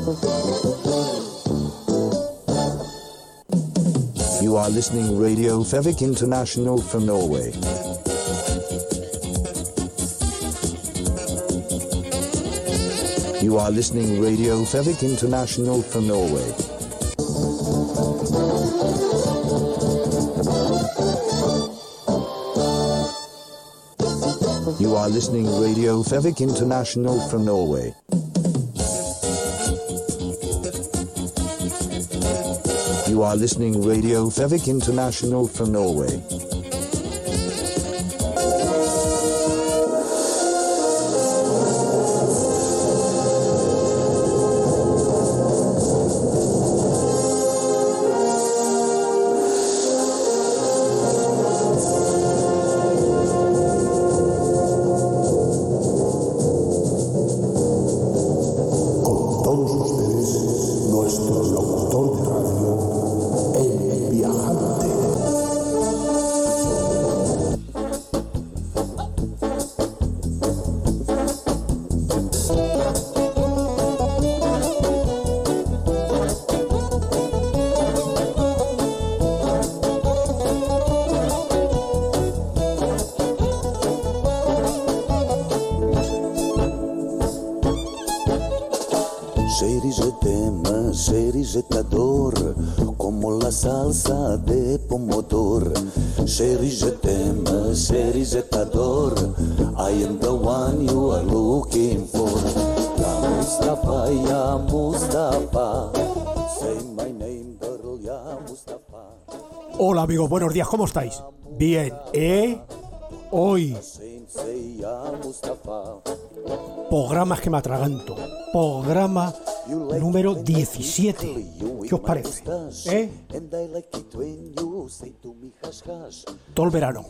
You are listening Radio Fevik International from Norway. You are listening Radio Fevik International from Norway. You are listening Radio Fevik International from Norway. You are listening Radio Fevik International from Norway. Como la salsa de pomodoro. Chérie, je t'aime, chérie, je t'adore. I am the one you are looking for. Ya Mustafa, ya Mustafa. Say my name, girl, ya Mustafa. Hola amigos, buenos días, ¿cómo estáis? Bien, hoy programas que me atraganto. Programa número 17. ¿Qué os parece? Todo el verano.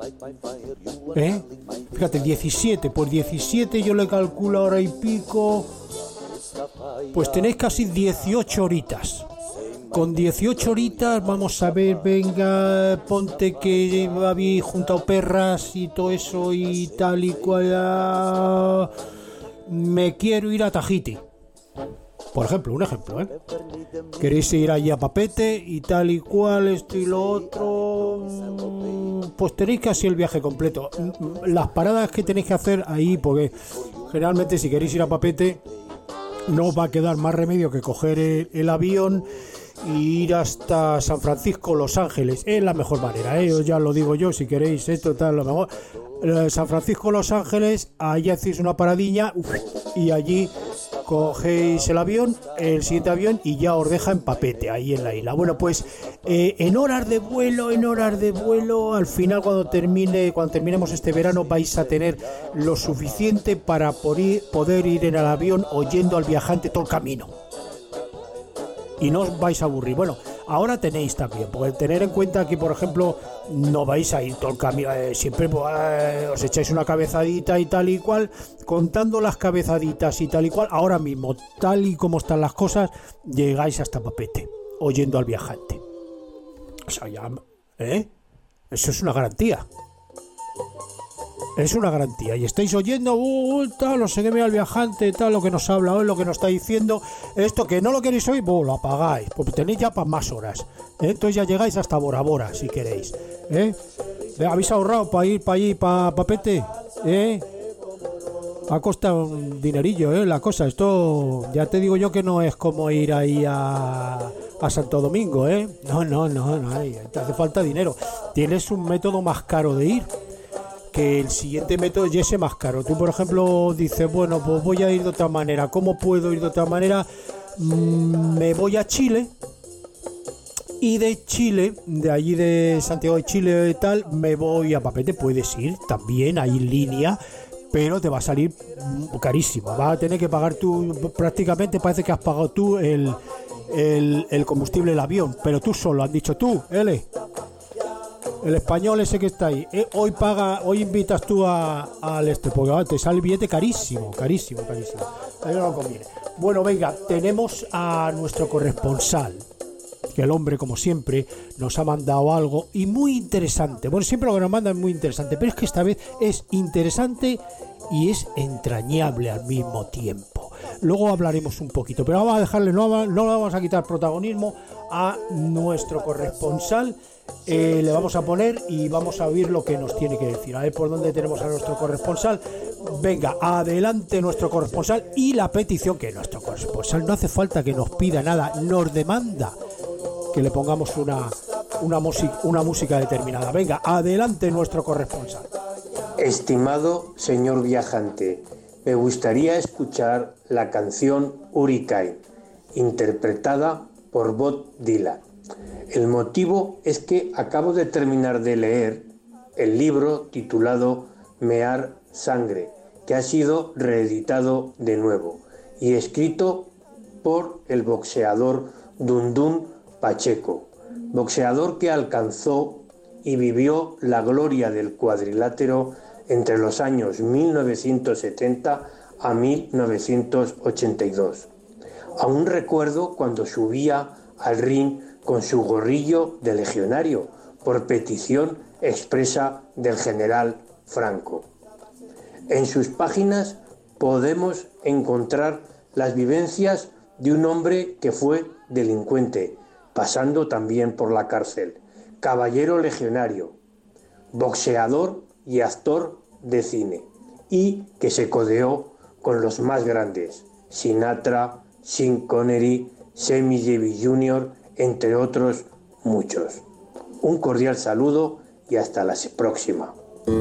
Fíjate, 17. Pues 17 yo le calculo hora y pico. Pues tenéis casi 18 horitas. Con 18 horitas vamos a ver, venga, ponte que habéis juntado perras y todo eso y tal y cual. Me quiero ir a Tahiti. Por ejemplo, un ejemplo, queréis ir allí a Papete y tal y cual, esto y lo otro, pues tenéis casi el viaje completo. Las paradas que tenéis que hacer ahí, porque generalmente si queréis ir a Papete no os va a quedar más remedio que coger el avión y ir hasta San Francisco, Los Ángeles. Es la mejor manera, os ya lo digo yo, si queréis esto tal, lo mejor. San Francisco, Los Ángeles, allí hacéis una paradilla y allí cogéis el avión, el siguiente avión y ya os deja en Papete, ahí en la isla. Bueno, pues en horas de vuelo, al final cuando terminemos este verano vais a tener lo suficiente para poder ir en el avión oyendo al viajante todo el camino. Y no os vais a aburrir. Bueno, ahora tenéis también, porque tener en cuenta que, por ejemplo, no vais a ir todo el camino, siempre os echáis una cabezadita y tal y cual, contando las cabezaditas y tal y cual, ahora mismo, tal y como están las cosas, llegáis hasta Papete, oyendo al viajante. O sea, ya, eso es una garantía. Es una garantía. Y estáis oyendo, tal, no sé qué, mira el viajante, tal, lo que nos habla hoy, lo que nos está diciendo. Esto que no lo queréis oír, lo apagáis. Pues tenéis ya para más horas. Entonces ya llegáis hasta Bora Bora, si queréis. ¿Habéis ahorrado para ir para allí, para Papete? Ha costado un dinerillo, la cosa. Esto, ya te digo yo que no es como ir ahí a Santo Domingo, No, te hace falta dinero. Tienes un método más caro de ir. Que el siguiente método ya es más caro. Tú, por ejemplo, dices, bueno, pues voy a ir de otra manera. ¿Cómo puedo ir de otra manera? Me voy a Chile y de Chile, de allí de Santiago de Chile y tal, me voy a Papete. Puedes ir también, hay línea, pero te va a salir carísimo. Vas a tener que pagar tú, prácticamente parece que has pagado tú el combustible del avión, pero tú solo, has dicho tú, el español ese que está ahí, hoy invitas tú al porque te sale el billete carísimo. A mí no conviene. Bueno, venga, tenemos a nuestro corresponsal, que el hombre, como siempre, nos ha mandado algo y muy interesante. Bueno, siempre lo que nos manda es muy interesante, pero es que esta vez es interesante y es entrañable al mismo tiempo. luego hablaremos un poquito, pero vamos a dejarle, no le vamos a quitar protagonismo a nuestro corresponsal. Le vamos a poner y vamos a oír lo que nos tiene que decir. A ver por dónde tenemos a nuestro corresponsal. Venga, adelante nuestro corresponsal. Y la petición, que nuestro corresponsal no hace falta que nos pida nada, nos demanda que le pongamos una música determinada. Venga, adelante nuestro corresponsal. Estimado señor viajante, me gustaría escuchar la canción Hurricane, interpretada por Bob Dylan. El motivo es que acabo de terminar de leer el libro titulado Mear Sangre, que ha sido reeditado de nuevo y escrito por el boxeador Dundun Pacheco, boxeador que alcanzó y vivió la gloria del cuadrilátero entre los años 1970 a 1982. Aún recuerdo cuando subía al ring con su gorrillo de legionario, por petición expresa del general Franco. En sus páginas podemos encontrar las vivencias de un hombre que fue delincuente, pasando también por la cárcel, caballero legionario, boxeador y actor de cine, y que se codeó con los más grandes, Sinatra, Sean Connery, Sammy Davis Jr., entre otros muchos. Un cordial saludo y hasta la próxima.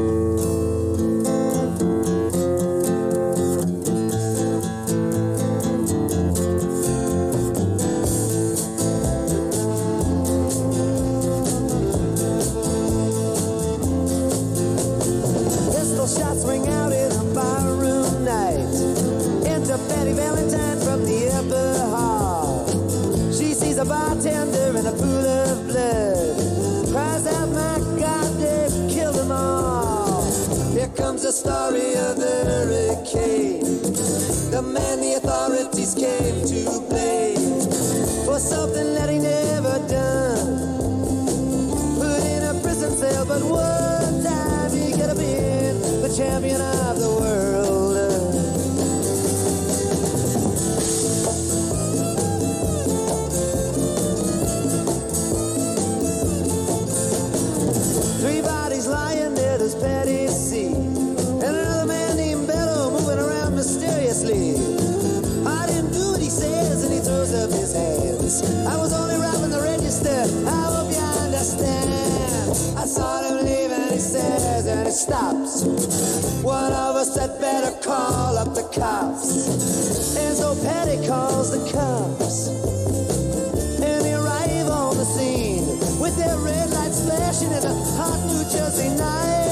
The story of the hurricane, the man the authorities came to blame for something that he never done. Put in a prison cell, but one time he could have been the champion of the world. Three bodies lying there, there's Patty C. Mysteriously, I didn't do what he says, and he throws up his hands. I was only writing the register, I hope you understand. I saw him leave and he says, and he stops. One of us had better call up the cops. And so Patty calls the cops, and they arrive on the scene with their red lights flashing in a hot New Jersey night.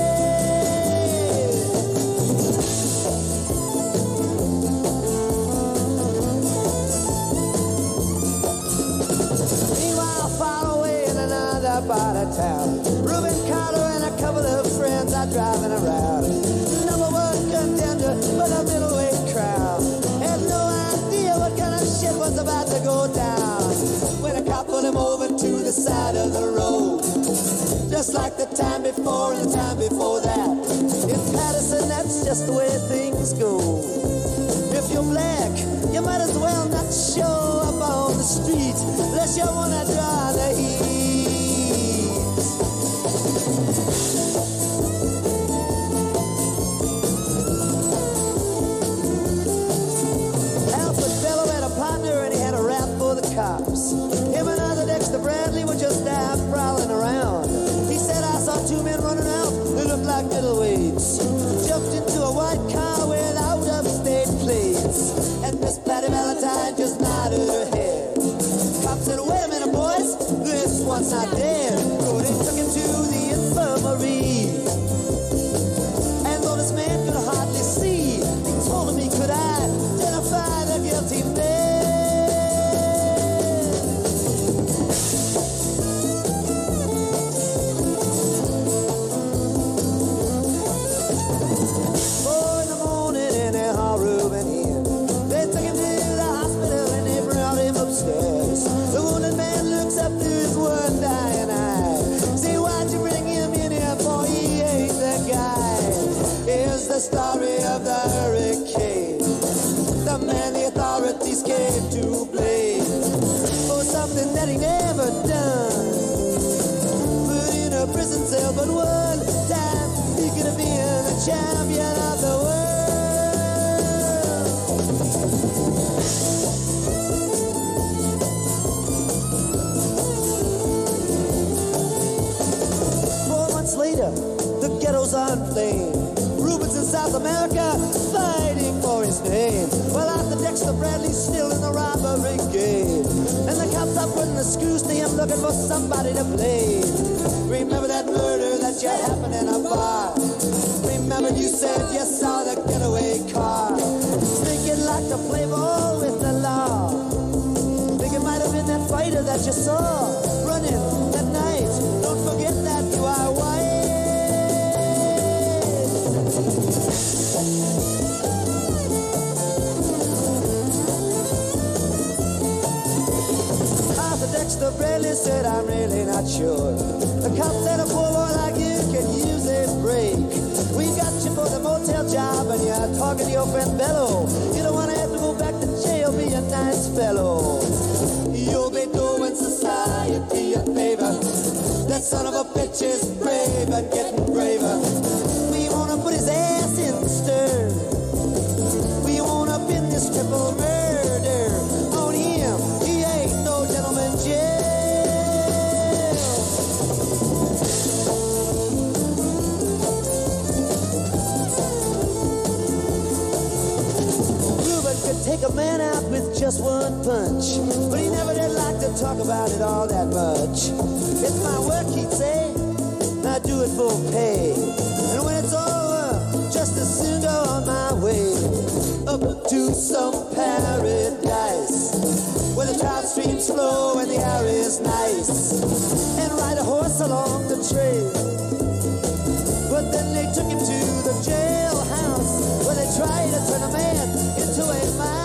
Part of town, Reuben Carter and a couple of friends are driving around. Number one contender for the middleweight crown. Had no idea what kind of shit was about to go down when a cop put him over to the side of the road. Just like the time before and the time before that. In Patterson, that's just the way things go. If you're black, you might as well not show up on the street unless you wanna draw the heat. Alfred Bellow had a partner and he had a rap for the cops. Him and other Dexter Bradley were just out prowling around. He said, I saw two men running out, they looked like middleweights. Jumped into a white car without upstate plates. And Miss Patty Valentine just nodded her head. Cop said, wait a minute, boys, this authorities came to blame for something that he never done. Put in a prison cell, but one time he could have been the champion of the world. 4 months later, the ghetto's on flame. Rubens in South America fighting for his name. Well, Arthur Dexter Bradley's still in the robbery game. And the cops are putting the screws to him, looking for somebody to blame. Remember that murder that you happened in a bar? Remember you said you saw the getaway car? Think you'd like to play ball with the law? Think it might have been that fighter that you saw running that night. Don't forget that you are white. Dexter Bradley said, I'm really not sure. The cop said a poor boy like you can use a break. We got you for the motel job and you're talking to your friend Bello. You don't want to have to go back to jail, be a nice fellow. You'll be doing society a favor. That son of a bitch is brave and getting braver. We want to put his ass in the stir. We want to pin this triple murder on him. He ain't no gentleman jail. Ruben could take a man out with just one punch, but he never did like to talk about it all that much. It's my work, he'd say, I do it for pay. And when it's over, just as soon go on my way up to some paradise where the trout streams flow and the air is nice, and ride a horse along the trail. But then they took him to the jailhouse where they tried to turn a man into a mouse.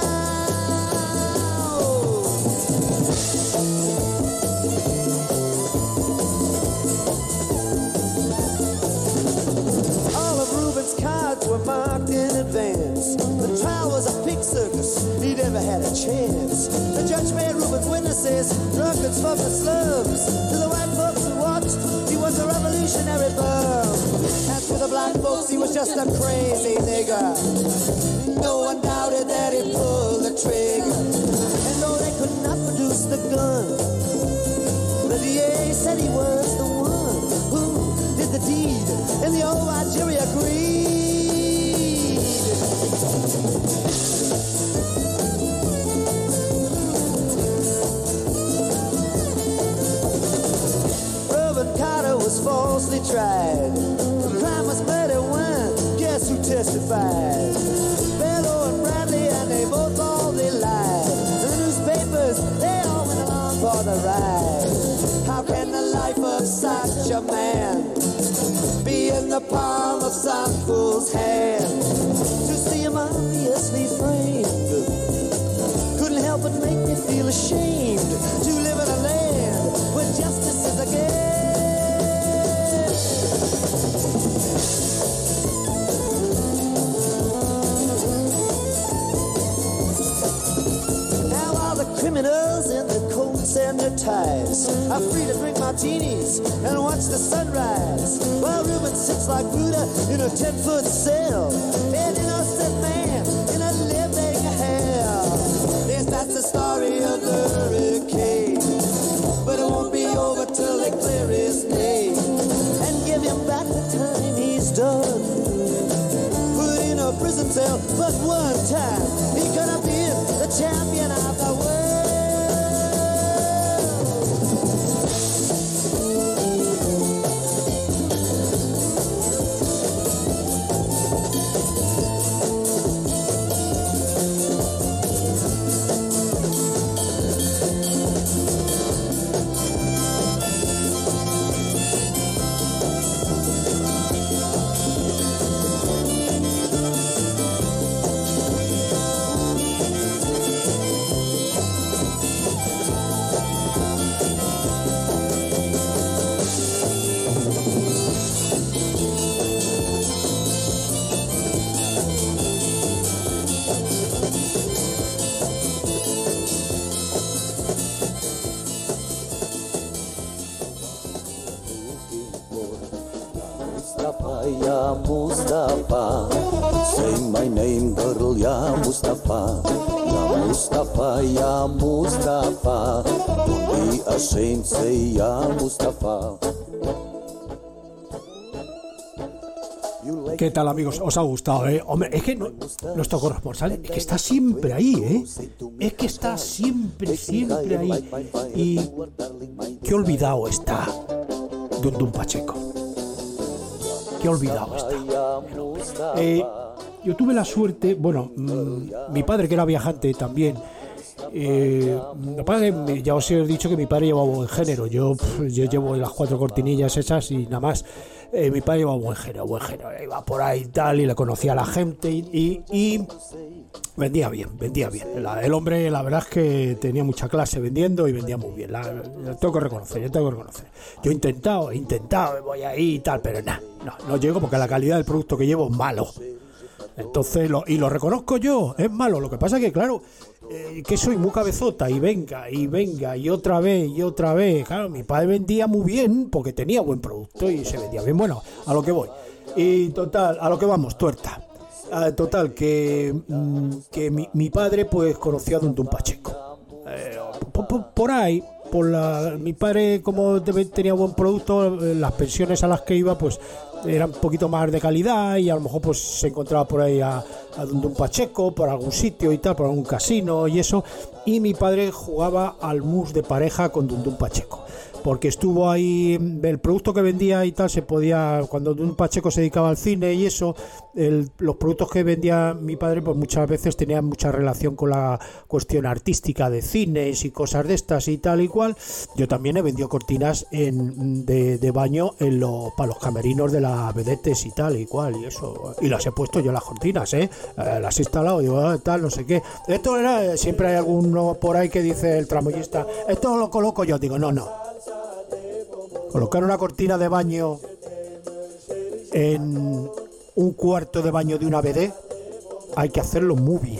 All of Ruben's cards were marked in advance. The trial was a pig circus, he never had a chance. The judge made Ruben's witnesses drunkards from the slums. To the white folks who watched, he was a revolutionary bum. And to the black folks, he was just a crazy nigger. No one doubted that he pulled the trigger. And though they could not produce the gun, the DA said he was the one who did the deed, and the old white jury agreed. Robert Carter was falsely tried. The crime was murder one. Guess who testified? Bello and Bradley, and they both all they lied. And the newspapers, they all went along for the ride. How can the life of such a man be in the palm of some fool's hand? To see him obviously framed couldn't help but make me feel ashamed to live in a land where justice is a game. Now all the criminals in the coats and their ties are free to drink martinis and watch the sunrise, while Ruben sits like Buddha in a 10-foot cell, an innocent man in a living hell. Yes, that's the story of the hurricane, but it won't be over till they clear his name and give him back the time he's done. Put in a prison cell, but one time he could have been the champion of the world. ya Mustafa. Say my name, girl, ya Mustafa. Ya Mustafa, ya Mustafa. Don't be ashamed, say ya Mustafa. ¿Qué tal, amigos? ¿Os ha gustado, Hombre, es que nuestro corresponsal es que está siempre ahí, Es que está siempre ahí. Y qué olvidado está Dundun Pacheco. Qué olvidado está. Yo tuve la suerte, bueno, mi padre, que era viajante también, ya os he dicho que mi padre llevaba buen género. Yo llevo las 4 cortinillas esas y nada más. Mi padre llevaba buen género, iba por ahí y tal, y le conocía a la gente y vendía bien. El hombre, la verdad es que tenía mucha clase vendiendo y vendía muy bien. Lo tengo que reconocer. Yo he intentado, voy ahí y tal, pero no llego porque la calidad del producto que llevo es malo. Entonces, lo reconozco yo, es malo. Lo que pasa es que, claro, que soy muy cabezota y venga, y otra vez. Claro, mi padre vendía muy bien porque tenía buen producto y se vendía bien. Bueno, a lo que voy. Y total, a lo que vamos, tuerta. Total, que mi padre pues conocía a Dundun Pacheco. Por ahí, mi padre, como tenía buen producto, las pensiones a las que iba pues eran un poquito más de calidad y a lo mejor pues se encontraba por ahí a Dundun Pacheco por algún sitio y tal, por algún casino y eso, y mi padre jugaba al mus de pareja con Dundun Pacheco porque estuvo ahí, el producto que vendía y tal se podía, cuando Dundun Pacheco se dedicaba al cine y eso, los productos que vendía mi padre pues muchas veces tenían mucha relación con la cuestión artística de cines y cosas de estas y tal y cual. Yo también he vendido cortinas de baño para los camerinos de las vedetes y tal y cual y eso, y las he puesto yo las cortinas, las he instalado, digo, tal, no sé qué. Esto era, siempre hay alguno por ahí que dice el tramoyista, esto lo coloco yo, digo, no. Colocar una cortina de baño en un cuarto de baño de una BD hay que hacerlo muy bien.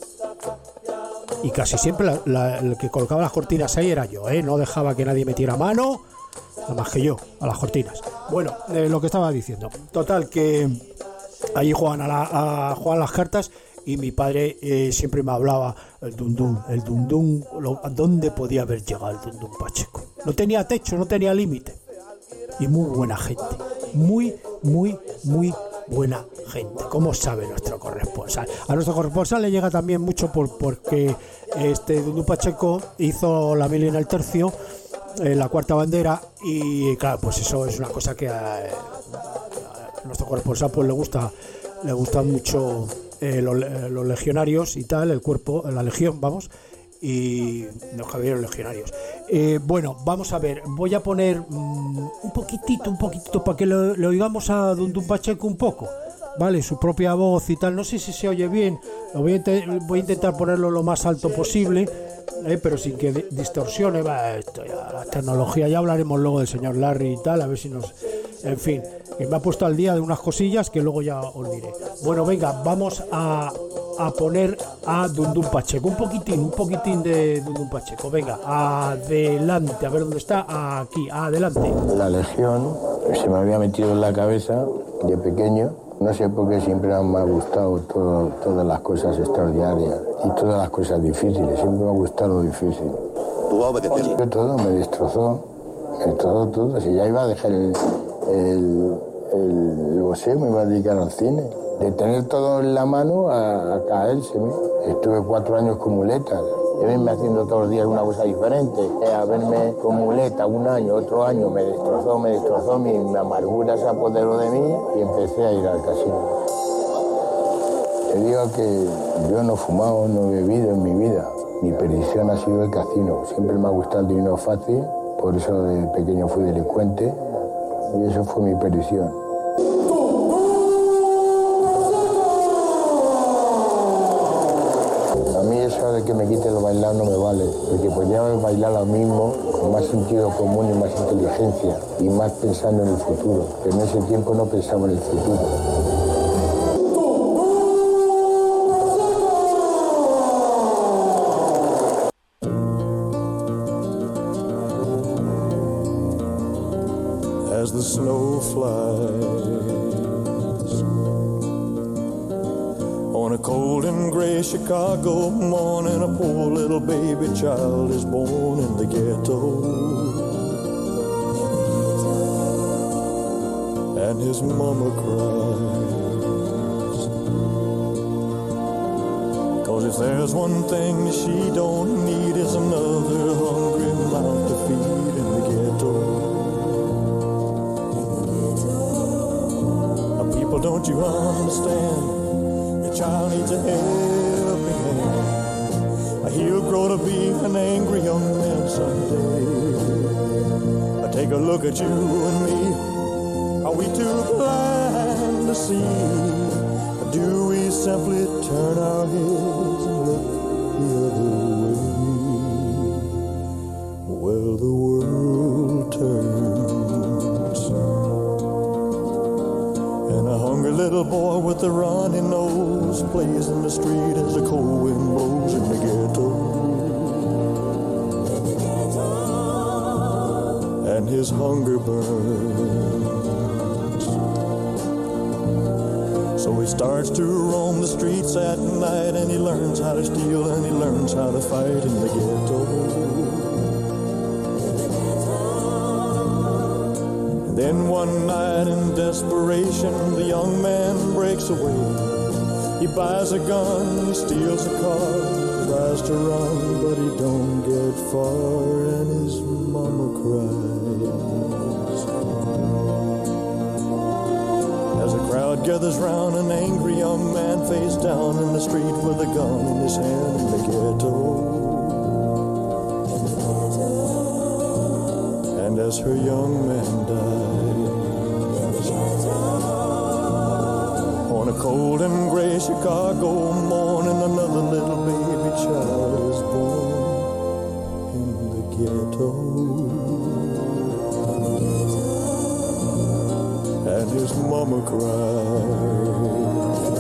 Y casi siempre el que colocaba las cortinas ahí era yo, no dejaba que nadie metiera mano, nada más que yo, a las cortinas. Bueno, lo que estaba diciendo. Total, que ahí juegan las cartas. Y mi padre siempre me hablaba el Dundun, ¿dónde podía haber llegado el Dundun Pacheco? No tenía techo, no tenía límite. Y muy buena gente, muy buena gente, como sabe nuestro corresponsal. A nuestro corresponsal le llega también mucho porque Dundun Pacheco hizo la mili en el tercio, la cuarta bandera, y claro, pues eso es una cosa que a nuestro corresponsal pues le gusta mucho. Los legionarios y tal, el cuerpo, la legión, vamos, y los caballeros legionarios. Bueno, vamos a ver, voy a poner un poquitito para que lo oigamos a Dundun Pacheco un poco, ¿vale? Su propia voz y tal, no sé si se oye bien, voy a intentar ponerlo lo más alto posible, pero sin que distorsione. Esto ya, la tecnología, ya hablaremos luego del señor Larry y tal, a ver si nos... En fin, que me ha puesto al día de unas cosillas que luego ya os diré. Bueno, venga, vamos a poner a Dundun Pacheco, un poquitín de Dundun Pacheco. Venga, adelante, a ver dónde está, aquí, adelante. La legión se me había metido en la cabeza de pequeño, no sé por qué siempre me ha gustado todas las cosas extraordinarias y todas las cosas difíciles, siempre me ha gustado lo difícil. Todo me destrozó todo, si ya iba a dejar el boxeo, me iba a dedicar al cine. De tener todo en la mano a caérseme. Estuve 4 años con muletas. Yo venme haciendo todos los días una cosa diferente. A verme con muleta un año, otro año, me destrozó, mi amargura se apoderó de mí y empecé a ir al casino. Te digo que yo no he fumado, no he bebido en mi vida. Mi perdición ha sido el casino. Siempre me ha gustado el dinero fácil, por eso de pequeño fui delincuente. Y eso fue mi perdición. A mí eso de que me quite lo bailado no me vale, porque podría haber bailado lo mismo, con más sentido común y más inteligencia, y más pensando en el futuro. Pero en ese tiempo no pensaba en el futuro. As the snow flies a cold and gray Chicago morning, a poor little baby child is born in the ghetto. And his mama cries, 'cause if there's one thing she don't need is another hungry mouth to feed in the ghetto. People, don't you understand? Your child needs a helping hand. He'll grow to be an angry young man someday. Take a look at you and me. Are we too blind to see? Or do we simply turn our heads and look the other way? Well, the world turns, and a hungry little boy with a runny nose plays in the street as the cold wind blows in the ghetto. And his hunger burns, so he starts to roam the streets at night, and he learns how to steal and he learns how to fight in the ghetto. And then one night in desperation, the young man breaks away. He buys a gun, he steals a car, tries to run, but he don't get far, and his mama cries. As a crowd gathers round an angry young man face down in the street with a gun in his hand in the ghetto. And as her young man dies, on a cold and gray Chicago morning, another little baby child is born in the ghetto. And his mama cried.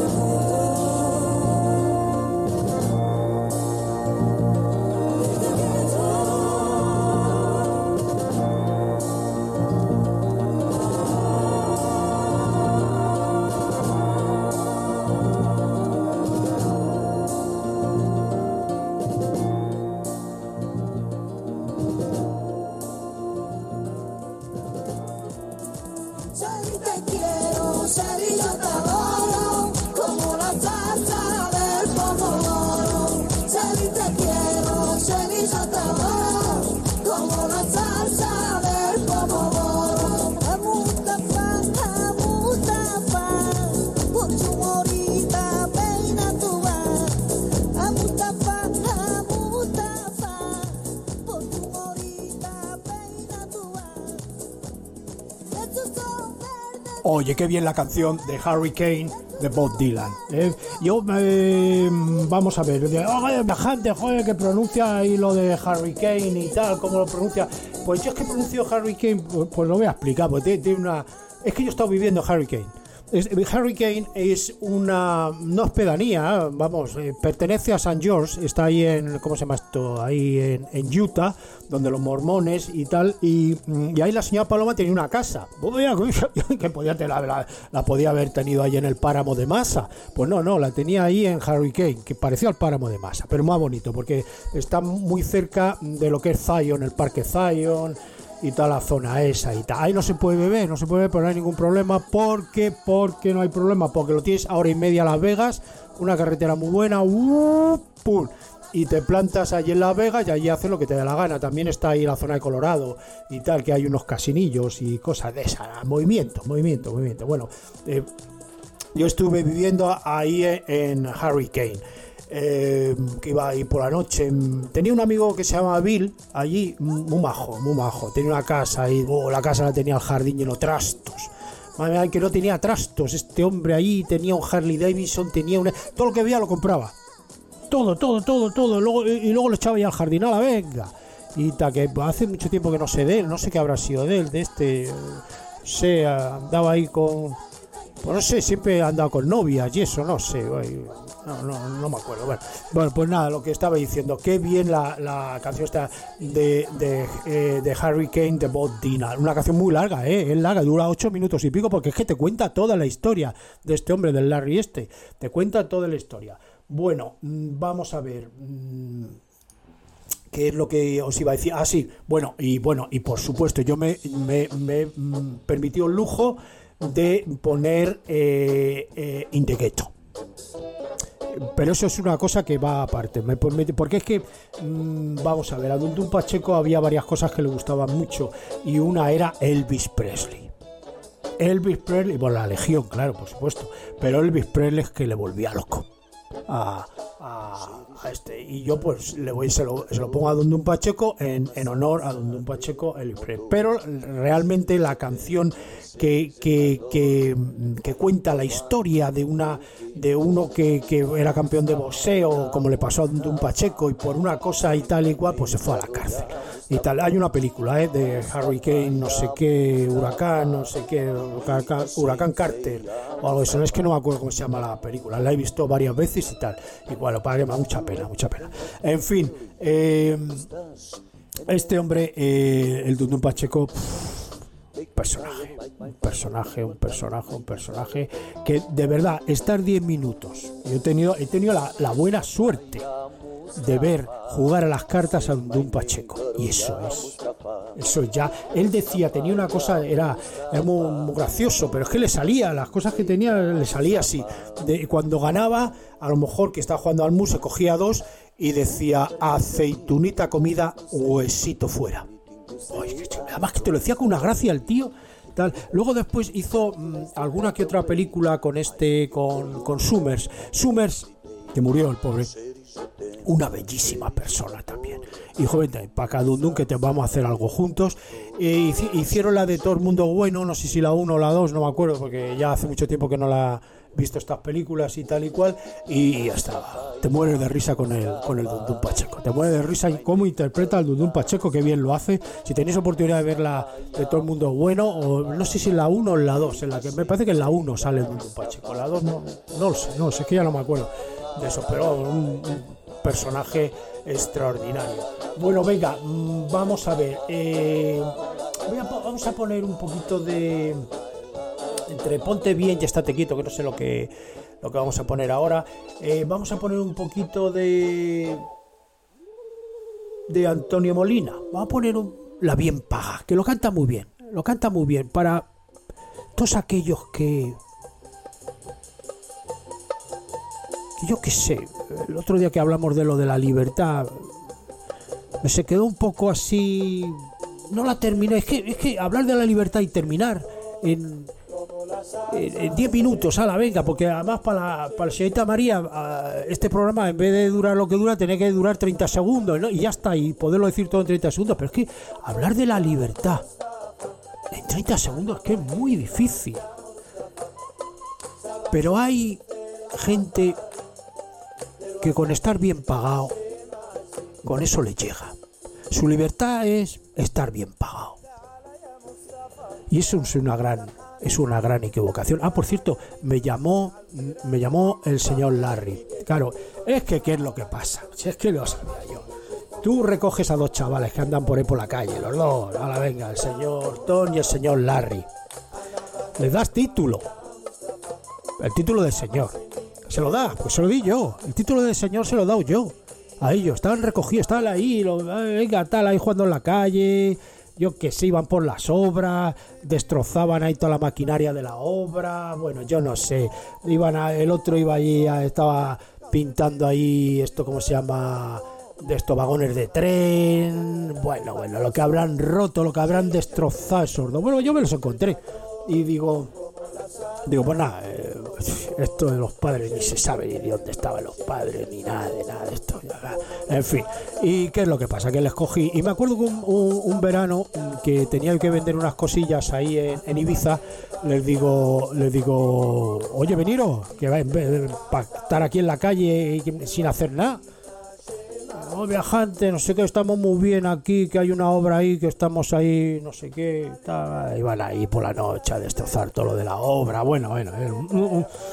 Oye, qué bien la canción de Hurricane de Bob Dylan. Vamos a ver, la gente, joder, que pronuncia ahí lo de Hurricane y tal, cómo lo pronuncia. Pues yo es que pronuncio Hurricane, pues lo voy a explicar, pues es que yo he estado viviendo Hurricane. Hurricane es una, no es pedanía, vamos, pertenece a St. George, está ahí en, ¿cómo se llama esto? Ahí en Utah, donde los mormones y tal, y ahí la señora Paloma tenía una casa, que podía la podía haber tenido ahí en el páramo de Massa, pues no, la tenía ahí en Hurricane, que parecía al páramo de Massa, pero más bonito, porque está muy cerca de lo que es Zion, el parque Zion, y toda la zona esa y tal. Ahí no se puede beber, pero no hay ningún problema. ¿Por qué no hay problema? Porque lo tienes a hora y media a Las Vegas, una carretera muy buena, ¡pum! Y te plantas allí en Las Vegas y allí haces lo que te dé la gana. También está ahí la zona de Colorado y tal, que hay unos casinillos y cosas de esas. Movimiento. Bueno, yo estuve viviendo ahí en Hurricane. Que iba ahí por la noche. Tenía un amigo que se llama Bill allí, muy majo. Tenía una casa ahí, la casa la tenía el jardín lleno de trastos. Madre mía, que no tenía trastos este hombre ahí. Tenía un Harley Davidson, todo lo que veía lo compraba. Todo. Luego lo echaba ya al jardín, a la venga. Y tal, que hace mucho tiempo que no sé de él, no sé qué habrá sido de él, de este. Andaba ahí con. Pues no sé, siempre he andado con novias y eso, no sé. No me acuerdo. Bueno, pues nada, lo que estaba diciendo, qué bien la canción esta de Harry Kane de Bob Dylan. Una canción muy larga, es larga, dura 8 minutos y pico, porque es que te cuenta toda la historia de este hombre, del Larry te cuenta toda la historia. Bueno, vamos a ver. ¿Qué es lo que os iba a decir? Sí, y por supuesto, yo me permití el lujo de poner In the Ghetto. Pero eso es una cosa que va aparte, porque es que vamos a ver, a Dundun Pacheco había varias cosas que le gustaban mucho, y una era Elvis Presley, bueno, la Legión, claro, por supuesto, pero Elvis Presley es que le volvía loco a este, y yo pues se lo pongo a Dundun Pacheco en honor a Dundun Pacheco, Elvis Presley. Pero realmente la canción que cuenta la historia de uno que era campeón de boxeo, como le pasó a Dundun Pacheco, y por una cosa y tal y cual, pues se fue a la cárcel y tal. Hay una película de Harry Kane, no sé qué, Huracán Carter o algo de eso, es que no me acuerdo cómo se llama la película, la he visto varias veces y tal, y bueno, para que me da mucha pena. En fin, este hombre, el Dundun Pacheco, un personaje que de verdad, estar 10 minutos, yo he tenido la buena suerte de ver jugar a las cartas a Dundun Pacheco, y eso ya, él decía, tenía una cosa, era muy gracioso, pero es que le salía, las cosas que tenía le salía así, cuando ganaba, a lo mejor que estaba jugando al mus, se cogía 2 y decía: aceitunita comida, huesito fuera. Además que te lo decía con una gracia el tío, tal. Luego después hizo alguna que otra película con Summers, que murió el pobre, una bellísima persona también. Y joven, para acá Dundun, que te vamos a hacer algo juntos. Hicieron la de Todo el Mundo Bueno, no sé si la 1 o la 2, no me acuerdo, porque ya hace mucho tiempo que no la he visto estas películas y tal y cual, y ya está. Te mueres de risa con el Dundun Pacheco, te mueres de risa y cómo interpreta el Dundun Pacheco, que bien lo hace. Si tenéis oportunidad de verla de Todo el Mundo Bueno, o no sé si en la 1 o en la 2, en la que me parece que en la 1 sale el Dundun Pacheco, la 2 no lo sé, es que ya no me acuerdo de eso, pero un personaje extraordinario. Bueno, venga, vamos a ver, vamos a poner un poquito de entre Ponte Bien y Estate Quieto, que no sé lo que vamos a poner ahora. Vamos a poner un poquito de Antonio Molina. Vamos a poner La Bien Paga, que lo canta muy bien, para todos aquellos que yo qué sé, el otro día que hablamos de lo de la libertad, me se quedó un poco así, no la terminé, es que hablar de la libertad y terminar en 10 minutos, venga, porque además para la señorita María, este programa, en vez de durar lo que dura, tiene que durar 30 segundos, ¿no? Y ya está, y poderlo decir todo en 30 segundos, pero es que hablar de la libertad en 30 segundos es que es muy difícil. Pero hay gente que con estar bien pagado, con eso le llega. Su libertad es estar bien pagado. Y eso es una gran equivocación. Por cierto, me llamó el señor Larry. Claro, es que ¿qué es lo que pasa? Si es que lo sabía yo. Tú recoges a 2 chavales que andan por ahí por la calle, los dos, venga, el señor Tom y el señor Larry. Les das título. El título del señor. Se lo da, pues se lo di yo. El título del señor se lo he dado yo a ellos. Estaban recogidos, estaban ahí, venga, tal, ahí jugando en la calle. Yo que sé, iban por las obras, destrozaban ahí toda la maquinaria de la obra. Bueno, yo no sé. El otro iba allí, estaba pintando ahí esto, ¿cómo se llama? De estos vagones de tren. Bueno, lo que habrán roto, lo que habrán destrozado esos dos. Bueno, yo me los encontré y digo, pues nada, esto de los padres ni se sabe ni dónde estaban los padres ni nada de esto, en fin. ¿Y qué es lo que pasa? Que les cogí, y me acuerdo que un verano que tenía que vender unas cosillas ahí en Ibiza, les digo, oye, veniros, que para estar aquí en la calle sin hacer nada. No, viajante, no sé qué, estamos muy bien aquí, que hay una obra ahí, que estamos ahí, no sé qué, y van ahí por la noche a destrozar todo lo de la obra. Bueno,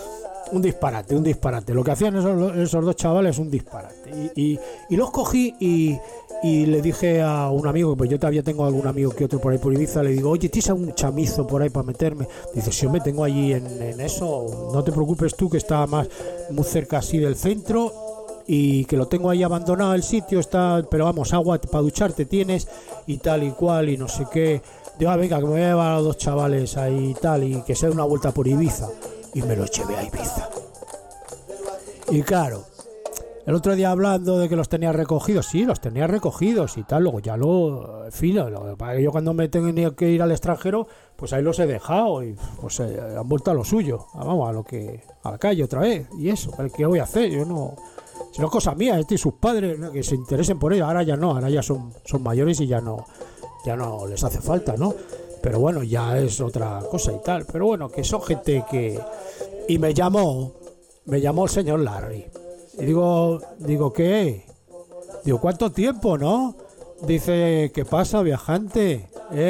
Un disparate. Lo que hacían esos dos chavales, un disparate. Y los cogí y le dije a un amigo, pues yo todavía tengo algún amigo que otro por ahí por Ibiza, le digo, oye, ¿tienes algún chamizo por ahí para meterme? Dice, sí, me tengo allí en eso, no te preocupes tú, que está muy cerca así del centro, y que lo tengo ahí abandonado el sitio, está, pero vamos, agua para ducharte tienes, y tal y cual, y no sé qué. Digo, venga, que me voy a llevar a los dos chavales ahí y tal, y que se den una vuelta por Ibiza. Y me los llevé a Ibiza. Y claro, el otro día hablando de que los tenía recogidos, sí, los tenía recogidos y tal, luego ya en fin, yo cuando me tenía que ir al extranjero, pues ahí los he dejado y pues han vuelto a lo suyo, vamos, a la calle otra vez, y eso, ¿qué voy a hacer? Yo no, si no es cosa mía, y sus padres, ¿no?, que se interesen por ello, ahora ya no, ahora ya son mayores y ya no les hace falta, ¿no? Pero bueno, ya es otra cosa y tal, pero bueno, que son gente que... Y me llamó el señor Larry. Y digo, ¿qué? Digo, ¿cuánto tiempo, no? Dice, ¿qué pasa, viajante?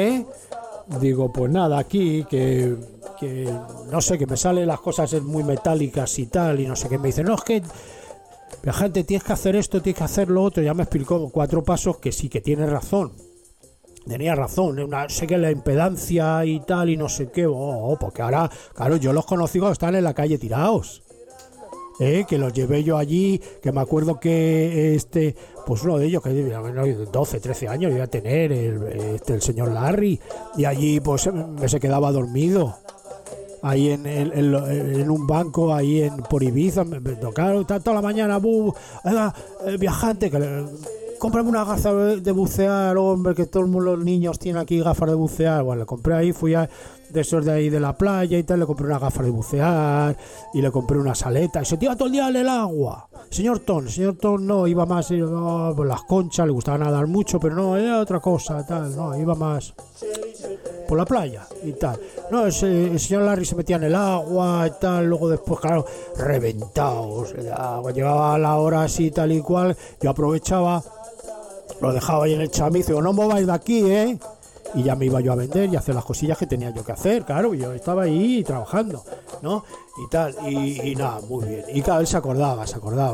Digo, pues nada, aquí, que no sé, que me salen las cosas muy metálicas y tal, y no sé qué. Me dice, no, es que, viajante, tienes que hacer esto, tienes que hacer lo otro. Ya me explicó 4 pasos que sí, que tiene razón. Tenía razón, sé que la impedancia y tal, y no sé qué, porque ahora, claro, yo los conocí cuando estaban en la calle tirados. Que los llevé yo allí, que me acuerdo que pues uno de ellos, que 12, 13 años iba a tener, el señor Larry, y allí pues se quedaba dormido ahí en un banco ahí por Ibiza, claro, toda la mañana, viajante, cómprame una gafa de bucear, hombre, que todos los niños tienen aquí gafas de bucear. Bueno, le compré ahí, fui de esos de ahí de la playa y tal, le compré una gafa de bucear y le compré una saleta. Y se tira todo el día en el agua. Señor Tom no, iba más por las conchas, le gustaba nadar mucho, pero no, era otra cosa, tal, no, iba más por la playa y tal. No, el señor Larry se metía en el agua y tal, luego después, claro, reventados, llegaba a la hora así, tal y cual, yo aprovechaba, lo dejaba ahí en el chamizo, digo, no mováis de aquí, y ya me iba yo a vender y a hacer las cosillas que tenía yo que hacer, claro, yo estaba ahí trabajando, ¿no? Y tal, y nada, muy bien. Y claro, él se acordaba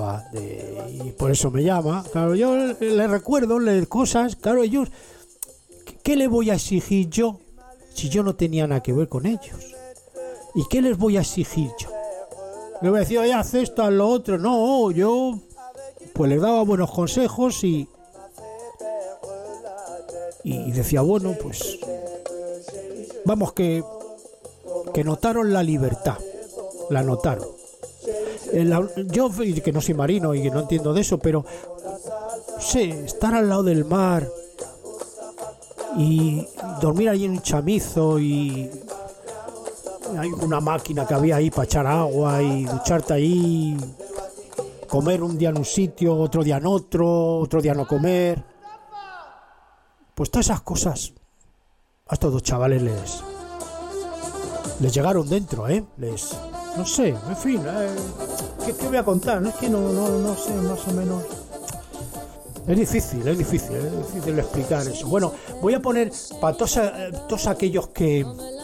y por eso me llama, claro, yo le recuerdo cosas, claro, ellos, ¿qué le voy a exigir yo si yo no tenía nada que ver con ellos? ¿Y qué les voy a exigir yo? Le voy a decir, oye, haz esto, haz lo otro. No, yo pues les daba buenos consejos y decía, bueno, pues vamos, que notaron la libertad, la notaron. Yo, que no soy marino y que no entiendo de eso, pero sé, estar al lado del mar y dormir ahí en un chamizo, y hay una máquina que había ahí para echar agua y ducharte ahí, comer un día en un sitio, otro día en otro día no comer. Pues todas esas cosas a estos dos chavales les llegaron dentro, no sé, en fin, ¿qué voy a contar? No es que no sé, más o menos. Es difícil explicar eso. Bueno, voy a poner para todos aquellos que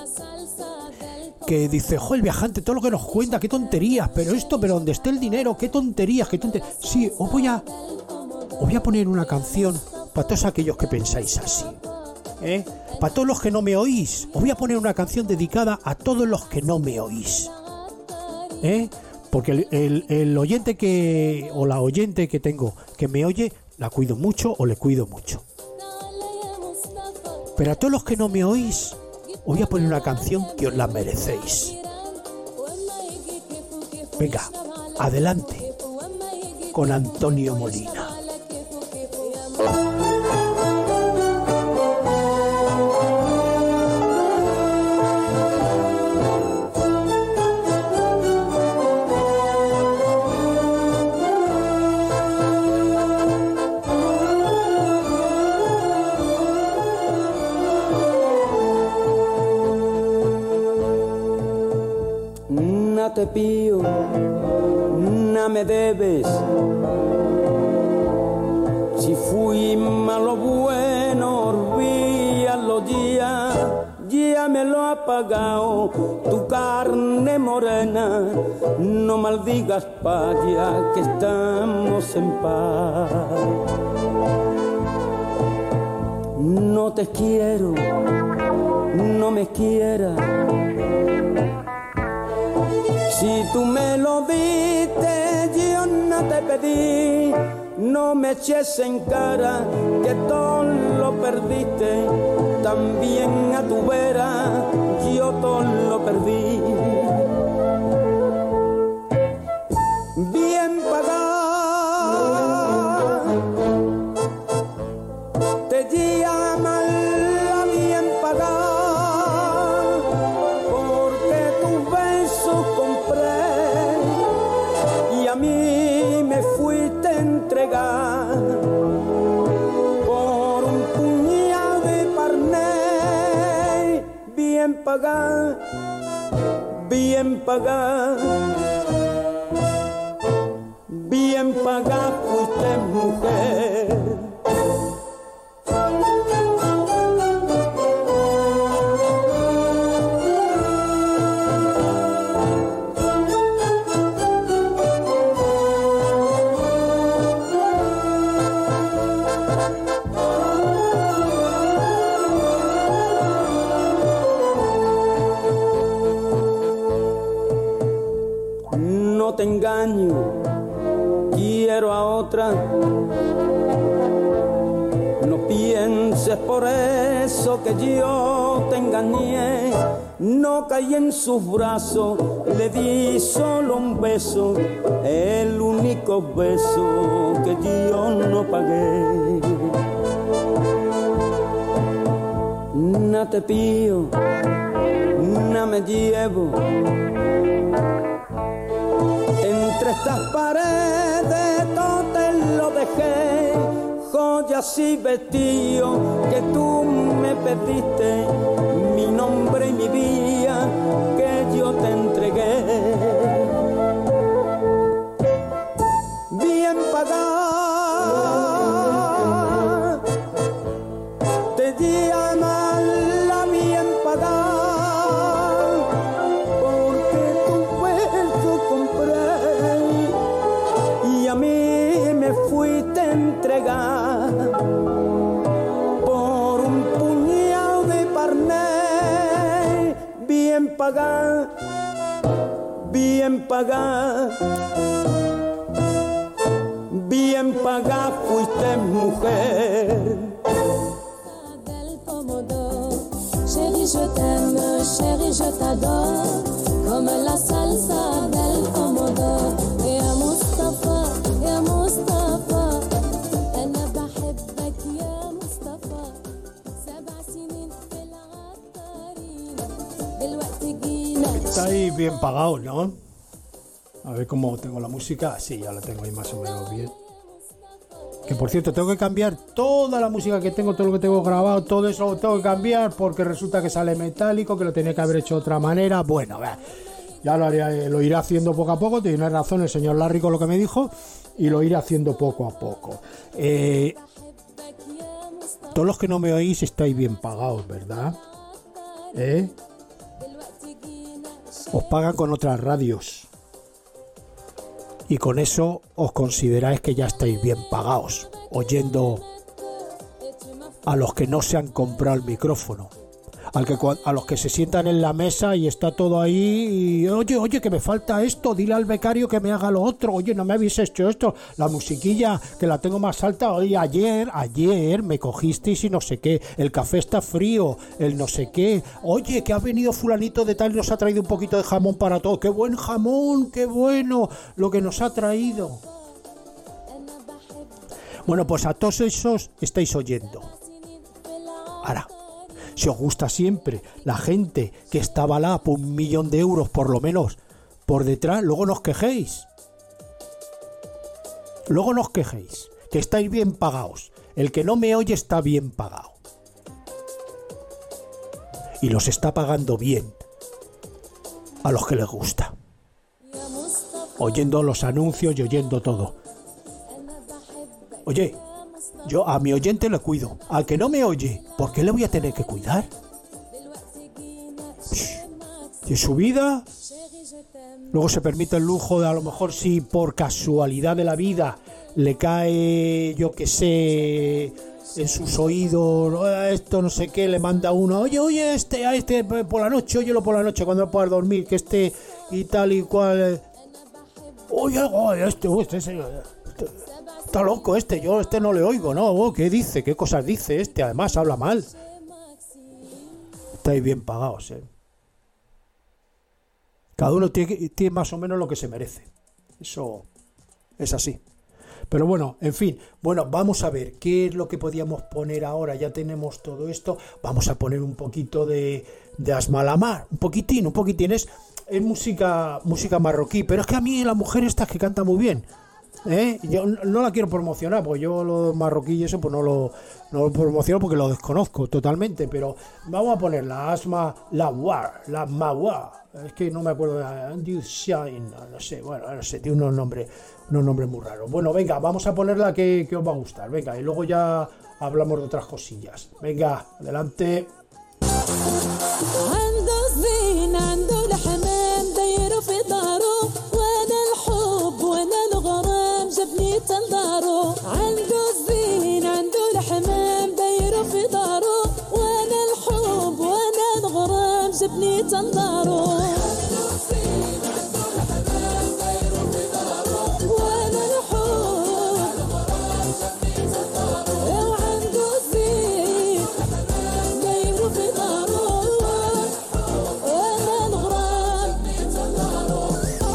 dice, el viajante, todo lo que nos cuenta, qué tonterías, pero donde esté el dinero, qué tonterías. Sí, os voy a poner una canción para todos aquellos que pensáis así, para todos los que no me oís. Os voy a poner una canción dedicada a todos los que no me oís, porque el oyente o la oyente que tengo que me oye, la cuido mucho o le cuido mucho. Pero a todos los que no me oís, os voy a poner una canción que os la merecéis. Venga, adelante con Antonio Molina. Te pido, no me debes. Si fui malo bueno, olvídalo ya me lo apagado tu carne morena. No maldigas, paya, que estamos en paz. No te quiero, no me quieras. Si tú me lo diste, yo no te pedí. No me eches en cara que todo lo perdiste. También a tu vera yo todo lo perdí. Bien pagada te llama la bien pagada, porque tus besos compré y a mí me fuiste a entregar por un puñado de parné. Bien pagada, bien pagada, bien pagada fuiste mujer. No te engaño, quiero a otra. No pienses por eso que yo te engañé. No caí en sus brazos, le di solo un beso, el único beso que yo no pagué. No te pido, no me llevo. Entre estas paredes todo te lo dejé, joyas y vestidos que tú me pediste, mi nombre y mi vida que yo te entregué. Bien pagada te llama la bien pagada, porque tu beso compré y a mí me fuiste a entregar por un puñado de parné. Bien pagada, bien pagada, bien pagada fuiste mujer. Chérie, je t'aime, chérie, je t'adore, comme la salsa del Commodore. يا مصطفى يا مصطفى أنا بحبك يا مصطفى. 7 سنين في العطارين دلوقتي جينا. Está ahí bien pagado, ¿no? A ver cómo tengo la música. Sí, ya la tengo ahí más o menos bien. Que por cierto, tengo que cambiar toda la música que tengo, todo lo que tengo grabado, todo eso lo tengo que cambiar porque resulta que sale metálico, que lo tenía que haber hecho de otra manera. Bueno, ya lo iré haciendo poco a poco. Tiene razón el señor Larry con lo que me dijo y lo iré haciendo poco a poco. Todos los que no me oís estáis bien pagados, ¿verdad? Os pagan con otras radios. Y con eso os consideráis que ya estáis bien pagados, oyendo a los que no se han comprado el micrófono, a los que se sientan en la mesa y está todo ahí y oye, que me falta esto, dile al becario que me haga lo otro, oye, no me habéis hecho esto, la musiquilla que la tengo más alta, oye, ayer me cogisteis y no sé qué, el café está frío, el no sé qué, oye, que ha venido fulanito de tal y nos ha traído un poquito de jamón para todos, qué buen jamón, qué bueno lo que nos ha traído. Bueno, pues a todos esos estáis oyendo. Ahora, si os gusta siempre la gente que está avalada por 1 millón de euros por lo menos por detrás, luego no os quejéis. Luego no os quejéis, que estáis bien pagados. El que no me oye está bien pagado. Y los está pagando bien a los que les gusta. Oyendo los anuncios y oyendo todo. Oye, yo a mi oyente le cuido. Al que no me oye, ¿por qué le voy a tener que cuidar? de su vida, luego se permite el lujo de, a lo mejor, si por casualidad de la vida le cae, yo que sé, en sus oídos, esto no sé qué, le manda uno, oye, a este por la noche, óyelo por la noche cuando no puedas dormir, que esté y tal y cual. Oye, este está loco yo no le oigo, ¿no? ¿Qué dice? ¿Qué cosas dice este? Además habla mal. Estáis bien pagados, ¿eh? Cada uno tiene más o menos lo que se merece. Eso es así. Pero bueno, en fin. Bueno, vamos a ver qué es lo que podíamos poner ahora. Ya tenemos todo esto. Vamos a poner un poquito de Asmalamar. Un poquitín. Es música marroquí. Pero es que a mí la mujer esta que canta muy bien. Yo no la quiero promocionar, porque yo lo marroquí y eso pues no lo promociono porque lo desconozco totalmente, pero vamos a poner la Asma la Mawa, es que no me acuerdo, no sé, tiene unos nombres muy raros. Bueno, venga, vamos a ponerla que os va a gustar, venga, y luego ya hablamos de otras cosillas. Venga, adelante. جبني تنظاره عنده الزين عنده الحمام دايره في داره وانا الحب وانا الغرام جبني تنظاره عنده الزين عنده الحمام دايره في داره وانا الحب وانا الغرام جبني تنظاره وعنده الزين دايره في داره وانا الغرام جبني تنظاره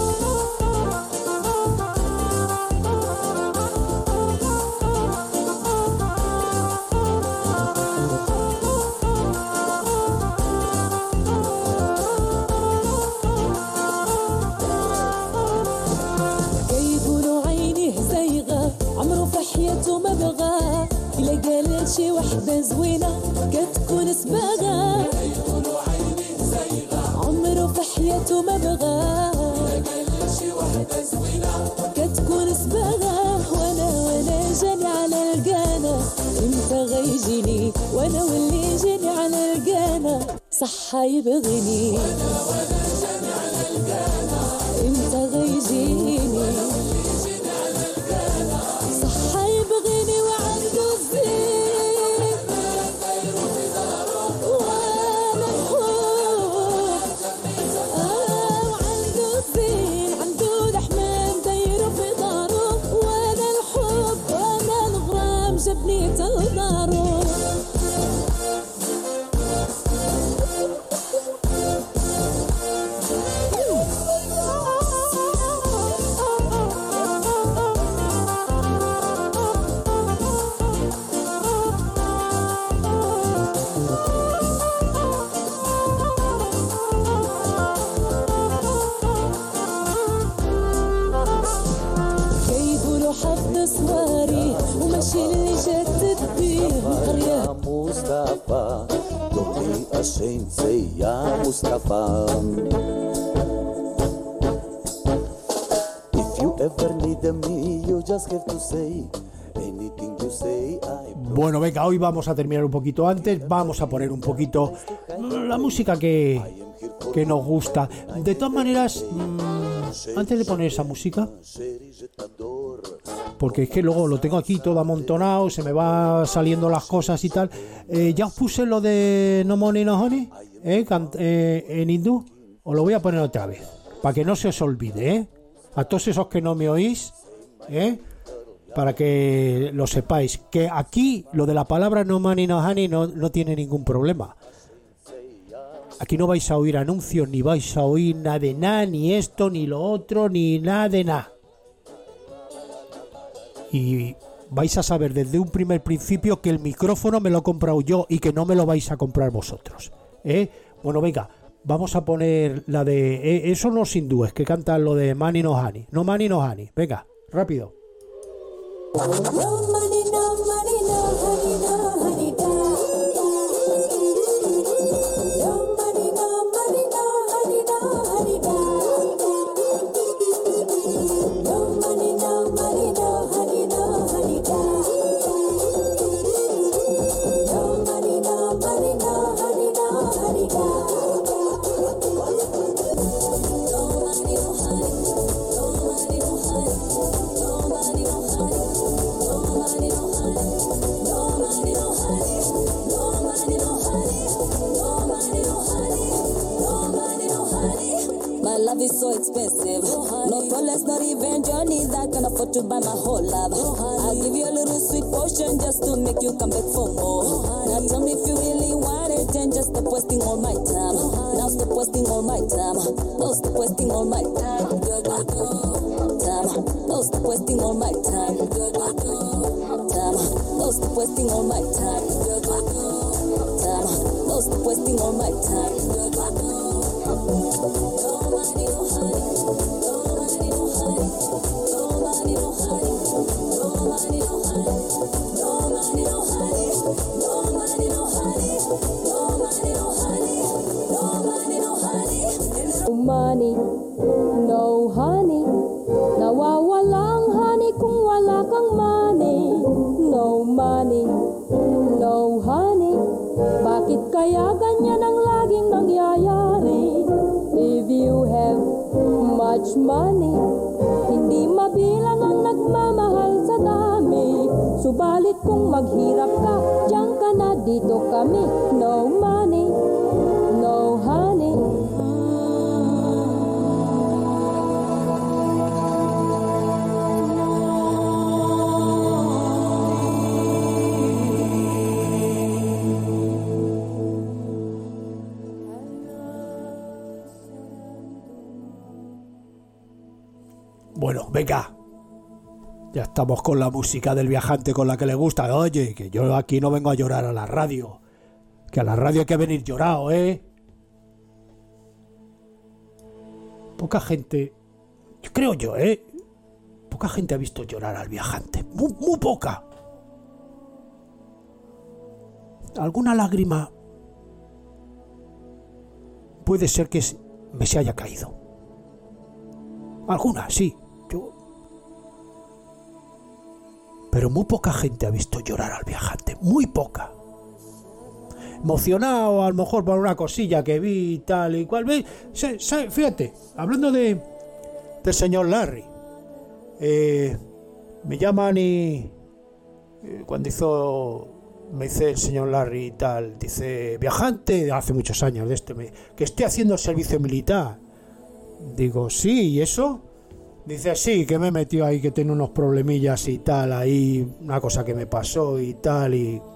ما بغى إلا قال شي وحدة زوينة كتكون سباغة يقولوا عيني زيغة عمره في حياته ما بغى إلا قال شي وحدة زوينة كتكون سباغة وانا جاني على القانا امتى غيجيني وانا واللي جاني على القانا صح يبغيني وانا جاني على القانا امتى غيجيني جبني تنظاره كيقولوا حفظ صواري وماشي اللي جات بيه قريه مصطفى don't be ashamed say يا مصطفى if you ever need me you just have to say anything you say I Bueno, venga, hoy vamos a terminar un poquito antes, vamos a poner un poquito la música que nos gusta. De todas maneras, antes de poner esa música, porque es que luego lo tengo aquí todo amontonado, se me va saliendo las cosas y tal, ya os puse lo de No Money No Honey en hindú, os lo voy a poner otra vez, para que no se os olvide, a todos esos que no me oís, para que lo sepáis, que aquí lo de la palabra No Money No Honey no tiene ningún problema. Aquí no vais a oír anuncios, ni vais a oír nada de nada, ni esto, ni lo otro, ni nada de nada. Y vais a saber desde un primer principio que el micrófono me lo he comprado yo y que no me lo vais a comprar vosotros. Bueno, venga, vamos a poner la de... esos los hindúes que cantan lo de Money No Honey. No Money No Honey. Venga, rápido. No money, no money, no honey, no honey, no. No money, no money, no honey, no honey, no. No money, no money, no honey, no honey, no. No money, no money, no honey, no honey, no. My love is so expensive. No toilets, not even journey that can afford to buy my whole love. I'll give you a little sweet potion just to make you come back for more. Now tell me if you really want it and just stop wasting all my time. Now stop wasting all my time. No, stop wasting all my time. Time. No, stop wasting all my time. Time. No, stop wasting all my time. Time. No, stop wasting all my time. Money, no honey. Nawawalang honey kung wala kang money. No money, no honey. Bakit kaya ganyan ang laging nangyayari? If you have much money, hindi mabilang ang nagmamahal sa dami. Subalit kung maghirap ka, diyan ka na, dito kami. No money, no honey. Bueno, venga. Ya estamos con la música del viajante con la que le gusta. Oye, que yo aquí no vengo a llorar a la radio. Que a la radio hay que venir llorado, ¿eh? Poca gente, yo creo yo, poca gente ha visto llorar al viajante. Muy poca. Alguna lágrima puede ser que me se haya caído. Alguna, sí. Pero muy poca gente ha visto llorar al viajante. Muy poca. Emocionado a lo mejor por una cosilla que vi y tal y cual. Fíjate, hablando del señor Larry, me llaman y cuando me dice el señor Larry y tal, dice, viajante, hace muchos años de que esté haciendo el servicio militar. Digo, sí, ¿y eso? Dice, sí, que me he metido ahí, que tengo unos problemillas y tal, ahí, una cosa que me pasó y tal,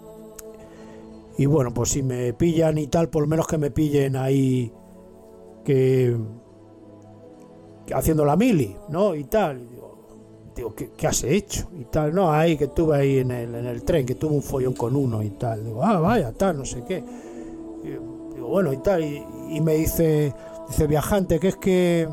y bueno, pues si me pillan y tal, por lo menos que me pillen ahí, que haciendo la mili, ¿no? Y tal, y digo, ¿qué has hecho? Y tal, no, ahí, que estuve ahí en el tren, que tuve un follón con uno y tal, digo, vaya, tal, no sé qué, y digo, bueno, y tal, y me dice, viajante, que es que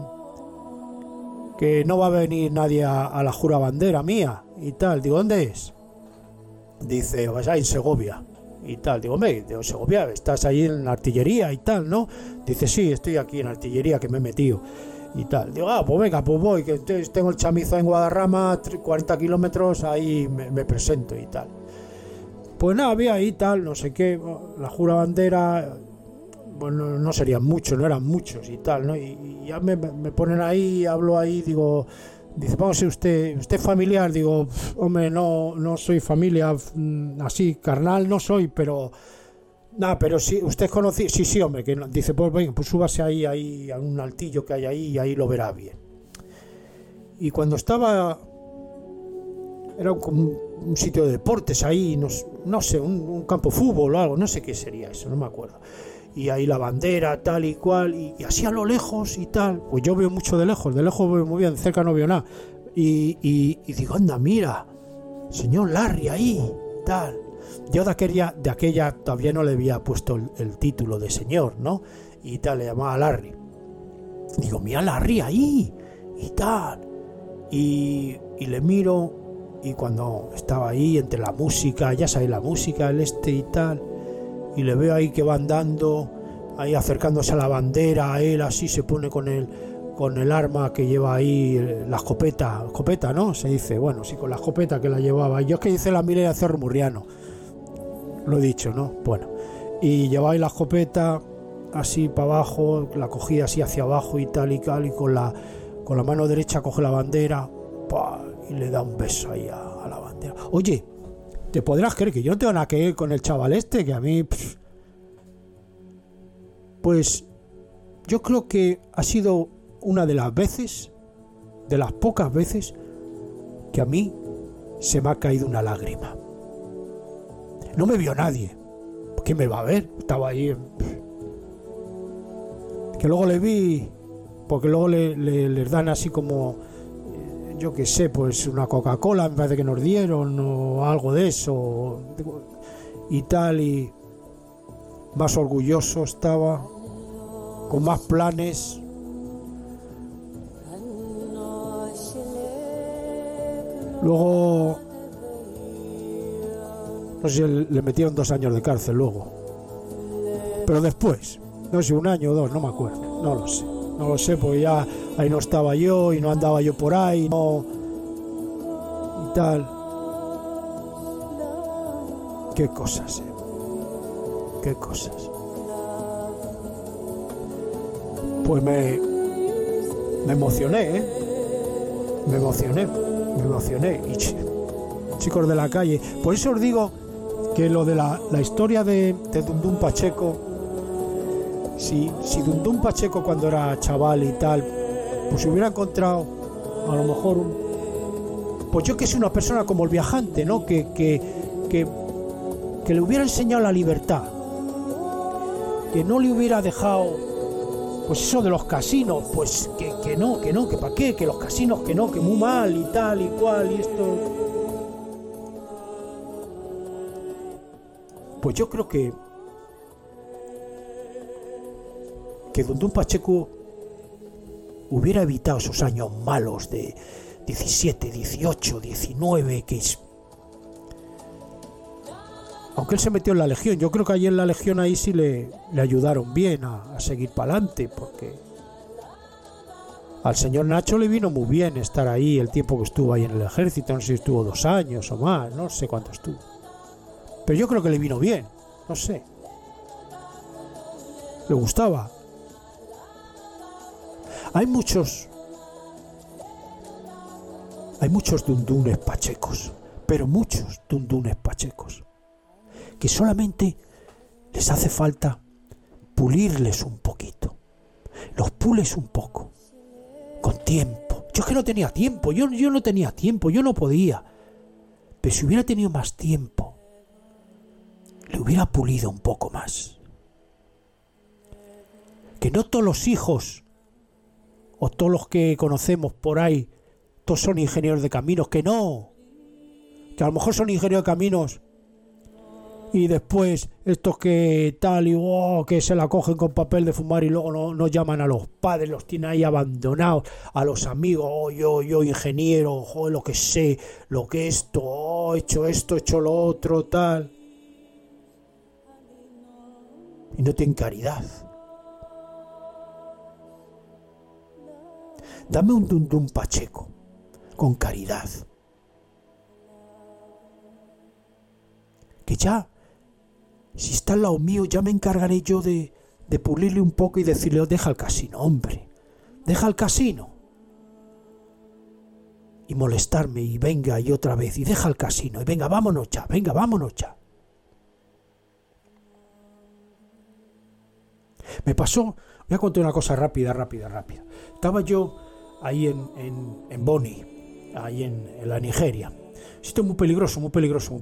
no va a venir nadie a la jura bandera mía y tal. Digo, ¿dónde es? Dice, vas ahí en Segovia y tal. Digo, Segovia, estás ahí en la artillería y tal, ¿no? Dice, sí, estoy aquí en la artillería, que me he metido y tal. Digo, pues venga, pues voy, que tengo el chamizo en Guadarrama, 40 kilómetros, ahí me presento y tal. Pues nada, había ahí tal, no sé qué, la jura bandera. Bueno, no serían muchos, no eran muchos y tal, ¿no? Y ya me ponen ahí, hablo ahí, digo, dice, vamos, usted es familiar, digo, hombre, no soy familia, así, carnal no soy, pero, nada, pero sí, usted es conocido, sí, hombre, que dice, pues venga, pues súbase ahí a un altillo que hay ahí y ahí lo verá bien. Y cuando estaba, era un sitio de deportes ahí, no sé, un campo de fútbol o algo, no sé qué sería eso, no me acuerdo. Y ahí la bandera, tal y cual, y así a lo lejos y tal, pues yo veo mucho de lejos veo muy bien, de cerca no veo nada, y digo, anda, mira, señor Larry ahí, tal. Yo de aquella todavía no le había puesto el título de señor, ¿no? Y tal, le llamaba Larry. Digo, mira Larry ahí, y tal, y le miro, y cuando estaba ahí entre la música, ya sabéis, la música, el y tal, y le veo ahí que va andando, ahí acercándose a la bandera, a él así se pone con el arma que lleva ahí, la escopeta, ¿no? Se dice, bueno, sí, con la escopeta que la llevaba. Yo es que hice la mili de Cerro Murriano, lo he dicho, ¿no? Bueno, y llevaba ahí la escopeta así para abajo, la cogía así hacia abajo y tal y tal, y con la mano derecha coge la bandera, ¡pah!, y le da un beso ahí a la bandera. Oye, te podrás creer que yo no tengo nada que ver con el chaval este, que a mí... Pues yo creo que ha sido una de las veces, de las pocas veces, que a mí se me ha caído una lágrima. No me vio nadie. ¿Quién me va a ver? Estaba ahí. Que luego le vi, porque luego les dan así como, yo qué sé, pues una Coca-Cola, me parece que nos dieron, o algo de eso, y tal, y más orgulloso estaba, con más planes. Luego, no sé, le metieron 2 años de cárcel luego. Pero después, no sé, 1 año o 2, no me acuerdo, no lo sé, porque ya ahí no estaba yo y no andaba yo por ahí, no, y tal. Qué cosas, qué cosas. Pues me emocioné, me emocioné. Y chicos de la calle, por eso os digo que lo de la historia de Dundún Pacheco, si Dundún Pacheco cuando era chaval y tal, pues se hubiera encontrado a lo mejor pues yo que soy una persona como el viajante, ¿no? Que le hubiera enseñado la libertad, que no le hubiera dejado pues eso de los casinos, pues que no, que para qué, que los casinos que no, que muy mal y tal y cual y esto. Pues yo creo que Dundún Pacheco hubiera evitado esos años malos de 17, 18, 19, que es... Aunque él se metió en la Legión, yo creo que allí en la Legión ahí sí le ayudaron bien a seguir para adelante, porque al señor Nacho le vino muy bien estar ahí el tiempo que estuvo ahí en el ejército, no sé si estuvo 2 años o más, no sé cuánto estuvo. Pero yo creo que le vino bien, no sé. Le gustaba. Hay muchos dundunes pachecos, pero muchos dundunes pachecos, que solamente les hace falta pulirles un poquito. Los pules un poco, con tiempo. Yo es que no tenía tiempo, yo no tenía tiempo, yo no podía. Pero si hubiera tenido más tiempo, le hubiera pulido un poco más. Que no todos los hijos, o todos los que conocemos por ahí, todos son ingenieros de caminos, que no. Que a lo mejor son ingenieros de caminos y después estos que tal y que se la cogen con papel de fumar y luego no llaman a los padres, los tienen ahí abandonados, a los amigos, yo ingeniero, lo que sé, lo que esto, he hecho esto, he hecho lo otro, tal. Y no tienen caridad. Dame un Dundún Pacheco con caridad. Que ya, si está al lado mío, ya me encargaré yo de pulirle un poco y decirle, deja el casino, hombre, deja el casino. Y molestarme, y venga, y otra vez, y deja el casino, y venga, vámonos ya. Me pasó, voy a contar una cosa rápida. Estaba yo ahí en Boni, ahí en la Nigeria. Esto es muy peligroso. Muy peligroso.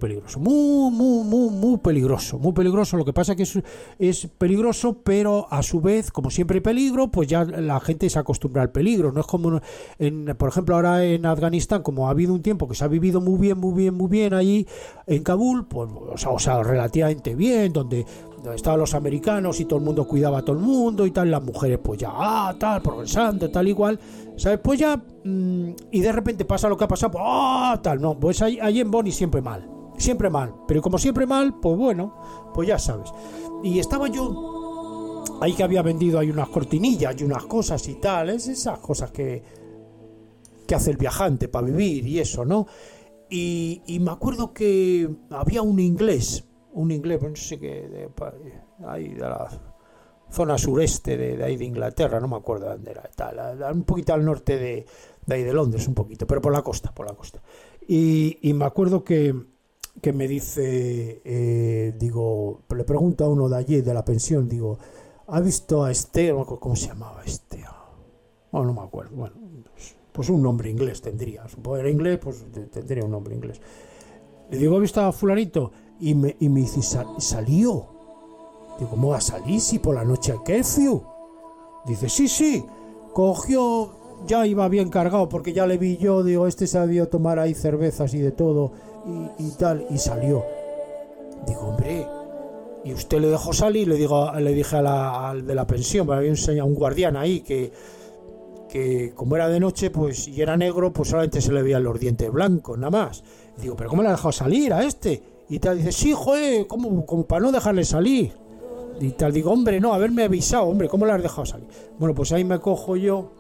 Lo que pasa es que es peligroso, pero a su vez, como siempre hay peligro, pues ya la gente se acostumbra al peligro. No es como, por ejemplo, ahora en Afganistán, como ha habido un tiempo que se ha vivido muy bien allí en Kabul, pues, o sea, relativamente bien, donde estaban los americanos y todo el mundo cuidaba a todo el mundo y tal, las mujeres pues ya, tal, progresando, tal igual, ¿sabes? Pues ya, y de repente pasa lo que ha pasado, pues, tal, no, pues ahí en Boni siempre mal, pero como siempre mal, pues bueno, pues ya sabes. Y estaba yo ahí que había vendido ahí unas cortinillas y unas cosas y tal, es esas cosas que hace el viajante para vivir y eso, ¿no? Y me acuerdo que había un inglés, no sé qué, ahí de la zona sureste de ahí de Inglaterra, no me acuerdo de dónde era, tal, un poquito al norte de ahí de Londres, un poquito, pero por la costa. Y me acuerdo que que me dice, digo, le pregunto a uno de allí, de la pensión, digo, ¿ha visto a este? No me acuerdo cómo se llamaba este. Oh, no me acuerdo. Bueno, pues un nombre inglés tendría. Supongo que era inglés, pues tendría un nombre inglés. Le digo, ¿ha visto a fulanito? Y me dice, ¿salió? Digo, ¿cómo va a salir si por la noche hay curfew? Dice, sí, cogió, ya iba bien cargado porque ya le vi yo, digo, este sabía tomar ahí cervezas y de todo y tal, y salió. Digo, hombre, ¿y usted le dejó salir? Le dije al de la pensión, había un guardián ahí que como era de noche, pues, y era negro, pues solamente se le veían los dientes blancos, nada más. Y digo, ¿pero cómo le ha dejado salir a este? Y tal, dice, sí, joder, como para no dejarle salir. Y tal, digo, hombre, no, haberme avisado, hombre, ¿cómo le has dejado salir? Bueno, pues ahí me cojo yo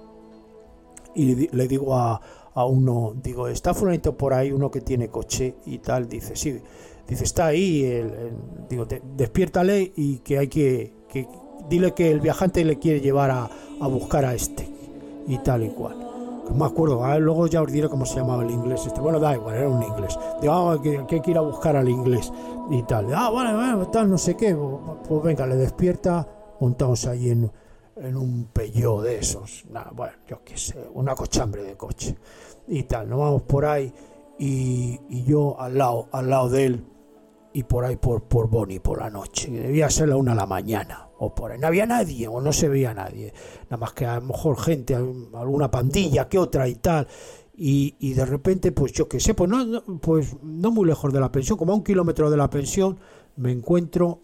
y le digo a uno, digo, ¿está fulanito por ahí, uno que tiene coche y tal? Dice, sí, dice, está ahí, digo, despiértale y que hay que dile que el viajante le quiere llevar a buscar a este y tal y cual. No me acuerdo, luego ya os diré cómo se llamaba el inglés este. Bueno, da igual, era un inglés. Digo, que hay que ir a buscar al inglés y tal. Vale, tal, no sé qué. Pues venga, le despierta, montamos ahí en un Peugeot de esos. Nada, bueno, yo qué sé, una cochambre de coche y tal. Nos vamos por ahí y yo al lado de él y por ahí por Boni por la noche. Debía ser la 1 de la mañana. O por ahí no había nadie, o no se veía nadie, nada más que a lo mejor gente, alguna pandilla que otra y tal, y de repente, pues yo qué sé, pues no muy lejos de la pensión, como a 1 kilómetro de la pensión, me encuentro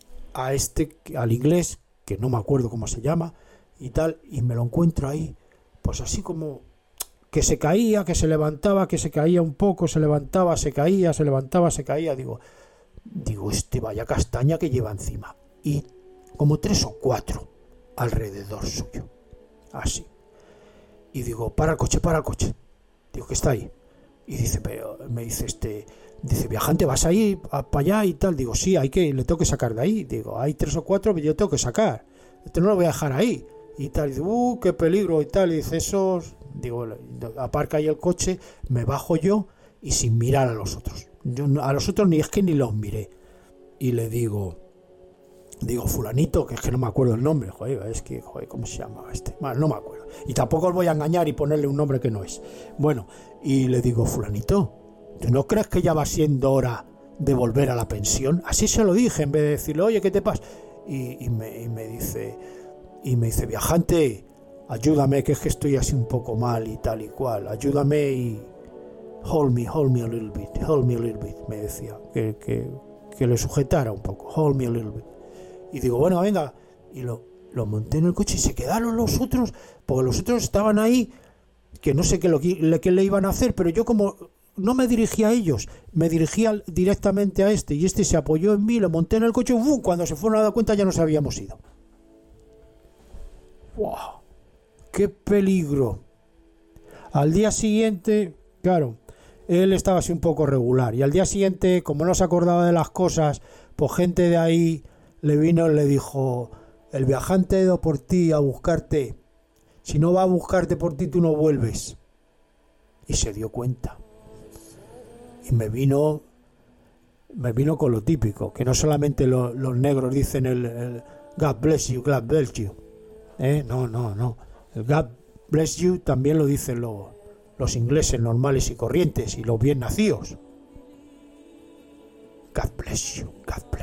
al inglés, que no me acuerdo cómo se llama, y tal, y me lo encuentro ahí, pues así como que se caía, que se levantaba, que se caía un poco, se levantaba, se caía, se levantaba, se caía, digo, vaya castaña que lleva encima, y como 3 o 4 alrededor suyo, así. Y digo, para el coche. Digo, que está ahí. Y dice, pero me dice dice, viajante, ¿vas ahí para allá y tal? Digo, sí, le tengo que sacar de ahí. Digo, hay 3 o 4 que yo tengo que sacar. No lo voy a dejar ahí. Y tal, y dice, qué peligro y tal. Y dice, esos, digo, aparca ahí el coche, me bajo yo y sin mirar a los otros. A los otros ni los miré. Y le digo, fulanito, que es que no me acuerdo el nombre, joder, ¿cómo se llamaba este? Bueno, no me acuerdo. Y tampoco os voy a engañar y ponerle un nombre que no es. Bueno, y le digo, fulanito, ¿tú no crees que ya va siendo hora de volver a la pensión? Así se lo dije, en vez de decirle, oye, ¿qué te pasa? Y me dice, viajante, ayúdame, que es que estoy así un poco mal y tal y cual, ayúdame y hold me a little bit, me decía, que le sujetara un poco, hold me a little bit. Y digo, bueno, venga, y lo monté en el coche y se quedaron los otros, porque los otros estaban ahí, que no sé qué le iban a hacer, pero yo como no me dirigía a ellos, me dirigía directamente a este, y este se apoyó en mí, lo monté en el coche, ¡bum! Cuando se fueron a dar cuenta ya nos habíamos ido. ¡Wow! ¡Qué peligro! Al día siguiente, claro, él estaba así un poco regular, y al día siguiente, como no se acordaba de las cosas, pues gente de ahí le vino y le dijo, el viajante ha ido por ti a buscarte, si no va a buscarte por ti tú no vuelves. Y se dio cuenta y me vino con lo típico, que no solamente los negros dicen el God bless you, no, el God bless you también lo dicen los ingleses normales y corrientes y los bien nacidos. God bless you.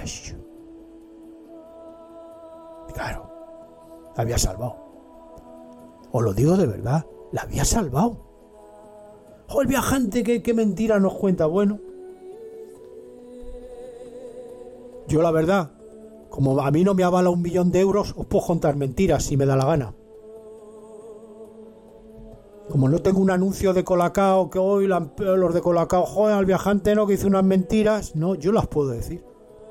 Claro, la había salvado. Os lo digo de verdad, la había salvado. El viajante, qué mentira nos cuenta. Bueno, yo la verdad, como a mí no me avala 1 millón de euros, os puedo contar mentiras si me da la gana. Como no tengo un anuncio de Colacao, que hoy los de Colacao, joder, al viajante no, que hizo unas mentiras, no, yo las puedo decir.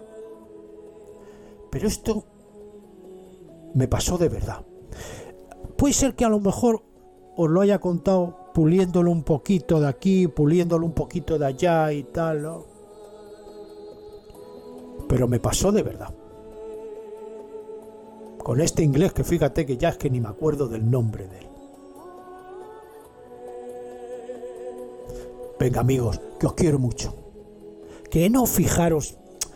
Pero esto me pasó de verdad. Puede ser que a lo mejor os lo haya contado puliéndolo un poquito de aquí, puliéndolo un poquito de allá y tal, ¿no? Pero me pasó de verdad. Con este inglés que fíjate que ya es que ni me acuerdo del nombre de él. Venga amigos, que os quiero mucho. que no fijarse,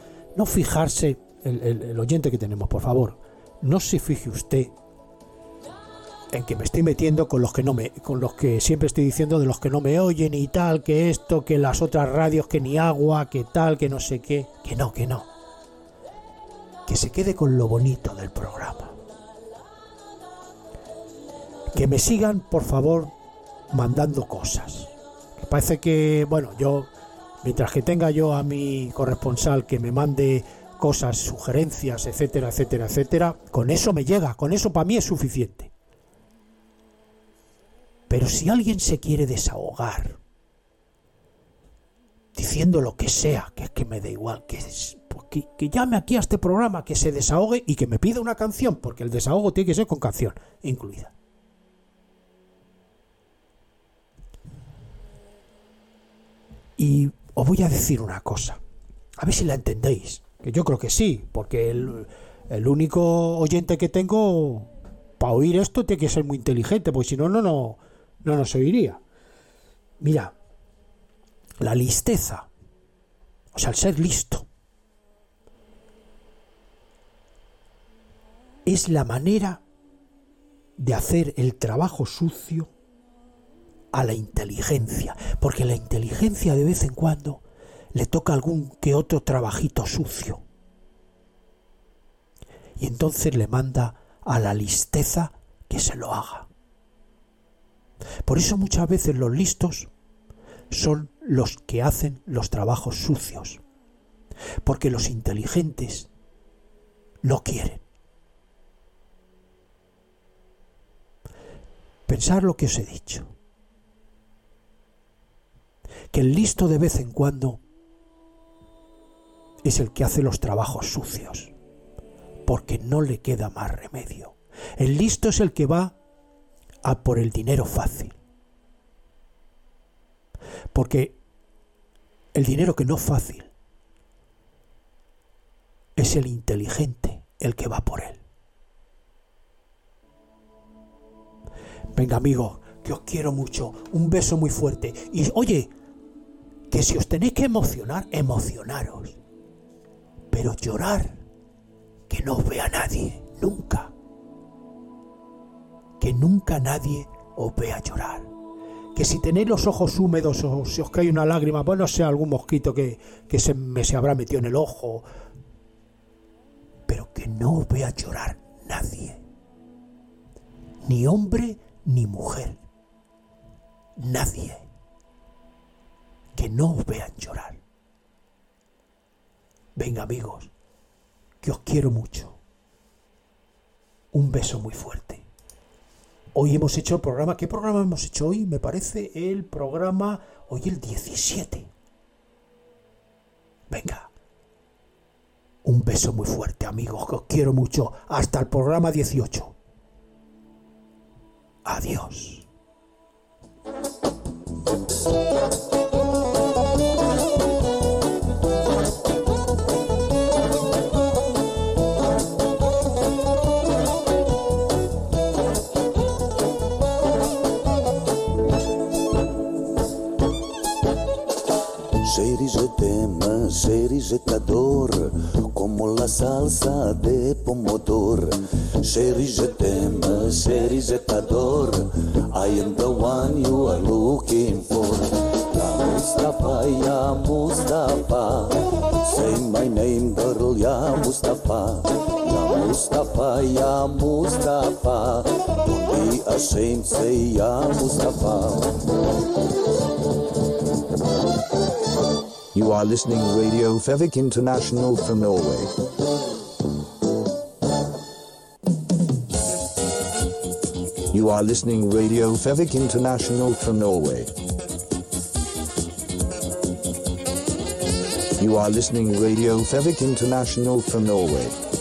el oyente que tenemos, por favor, no se fije usted en que me estoy metiendo con los que siempre estoy diciendo de los que no me oyen y tal, que esto, que las otras radios, que ni agua, que tal, que no sé qué, que no, que se quede con lo bonito del programa, que me sigan, por favor, mandando cosas. Que parece que, bueno, yo, mientras que tenga yo a mi corresponsal que me mande cosas, sugerencias, etcétera, etcétera, etcétera, con eso me llega, con eso para mí es suficiente. Pero si alguien se quiere desahogar diciendo lo que sea, que es que me da igual, que llame aquí a este programa, que se desahogue y que me pida una canción, porque el desahogo tiene que ser con canción incluida. Y os voy a decir una cosa, a ver si la entendéis, que yo creo que sí, porque el único oyente que tengo para oír esto tiene que ser muy inteligente, porque si no nos oiría. Mira, la listeza, o sea, el ser listo, es la manera de hacer el trabajo sucio a la inteligencia, porque la inteligencia de vez en cuando le toca algún que otro trabajito sucio y entonces le manda a la listeza que se lo haga. Por eso muchas veces los listos son los que hacen los trabajos sucios, porque los inteligentes no quieren. Pensad lo que os he dicho, que el listo de vez en cuando es el que hace los trabajos sucios, porque no le queda más remedio. El listo es el que va a por el dinero fácil, porque el dinero que no es fácil es el inteligente el que va por él. Venga, amigos, que os quiero mucho, un beso muy fuerte, y oye, que si os tenéis que emocionar, emocionaros, pero llorar, que no os vea nadie, nunca. Que nunca nadie os vea llorar. Que si tenéis los ojos húmedos o si os cae una lágrima, bueno, sea algún mosquito que se habrá metido en el ojo, pero que no os vea llorar nadie. Ni hombre ni mujer. Nadie. Que no os vean llorar. Venga, amigos, que os quiero mucho. Un beso muy fuerte. Hoy hemos hecho el programa. ¿Qué programa hemos hecho hoy? Me parece el programa, hoy el 17. Venga. Un beso muy fuerte, amigos, que os quiero mucho. Hasta el programa 18. Adiós. Chérie, je t'aime, chérie, je t'adore, como la salsa de pomodoro. Chérie, je t'aime, chérie, je t'adore, I am the one you are looking for. Ya Mustafa, ya Mustafa, say my name, girl, ya Mustafa. Ya Mustafa, ya Mustafa, don't be ashamed, say ya Mustafa. You are listening Radio Fevik International from Norway. You are listening Radio Fevik International from Norway. You are listening Radio Fevik International from Norway.